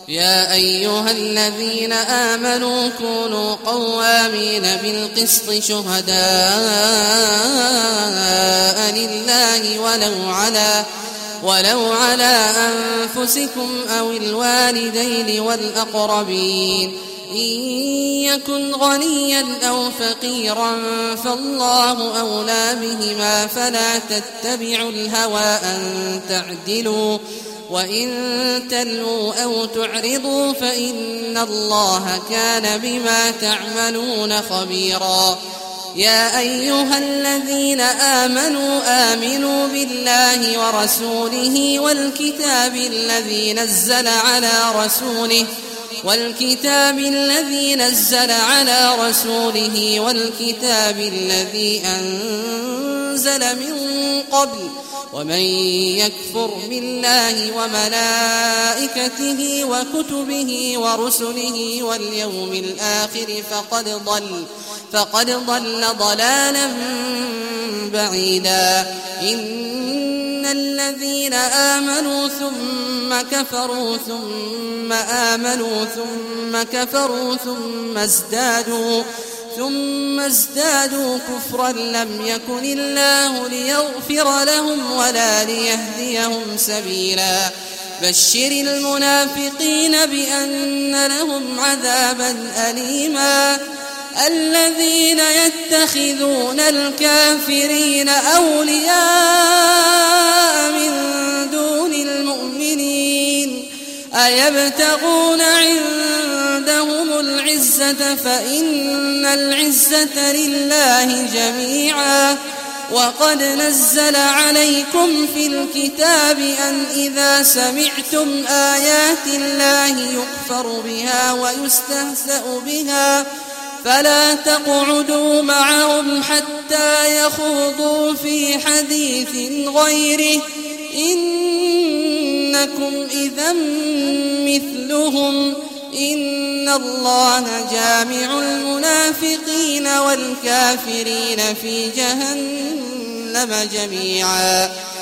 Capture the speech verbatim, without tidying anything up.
يا أيها الذين آمنوا كونوا قوامين بالقسط شهداء لله ولو على ولو على أنفسكم أو الوالدين والأقربين إن يكن غنيا أو فقيرا فالله أولى بهما فلا تتبعوا الهوى أن تعدلوا وإن تلووا أو تعرضوا فإن الله كان بما تعملون خبيرا. يا أيها الذين آمنوا آمنوا بالله ورسوله والكتاب الذي نزل على رسوله والكتاب الذي نزل على رسوله والكتاب الذي أنزل من قبل ومن يكفر بالله وملائكته وكتبه ورسله واليوم الآخر فقد ضل فقد ضل ضلالا بعيدا. إن الذين آمنوا ثم كفروا ثم آمنوا ثم كفروا ثم ازدادوا ثم ازدادوا كفرا لم يكن الله ليغفر لهم ولا ليهديهم سبيلا. بشر المنافقين بأن لهم عذابا أليما. الذين يتخذون الكافرين أولياء من دون المؤمنين أيبتغون عندهم العزة فإن العزة لله جميعا. وقد نزل عليكم في الكتاب أن إذا سمعتم آيات الله يكفر بها ويستهزأ بها فلا تقعدوا معهم حتى يخوضوا في حديث غيره إنكم إذا مثلهم إن الله جامع المنافقين والكافرين في جهنم جميعا.